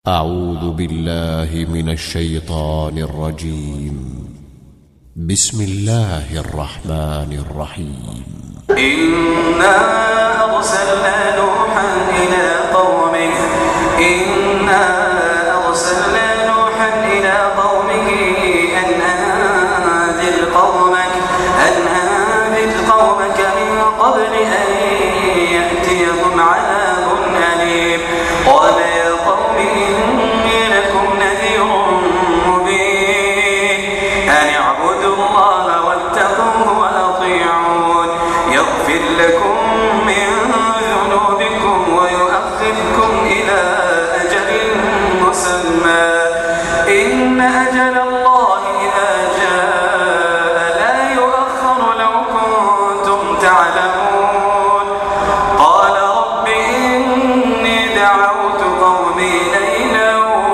أعوذ بالله من الشيطان الرجيم. بسم الله الرحمن الرحيم. إنا أرسلنا نوحا إلى قومه أن أنذر قومك من قبل أن يأتيهم عذاب أليم. قال يا قوم إني لكم نذير مبين أن اعبدوا الله واتقوه وأطيعون يغفر لكم من ذنوبكم ويؤخركم إلى أجل مسمى إن أجل الله إذا جاء لا يؤخر لو كنتم تعلمون. قال رب إني دعوت قومي ليلا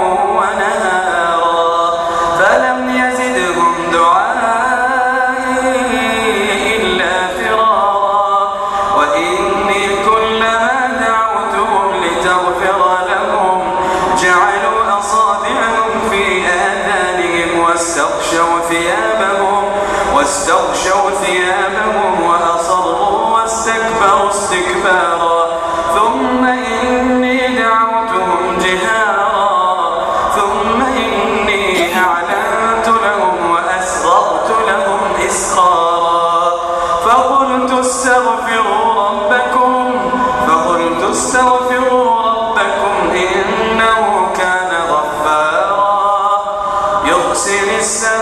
ونهارا فلم يزدهم دعائي إلا فرارا وإني كلما دعوتهم لتغفر لهم جعلوا أصابعهم في آذانهم واستغشوا ثيابهم وأصروا واستكبروا استكبارا ثم إني دعوتهم جهارا ثم إني أعلنت لهم وأسررت لهم إسرارا فقلت استغفروا ربكم إنه كان غفارا يرسل السماء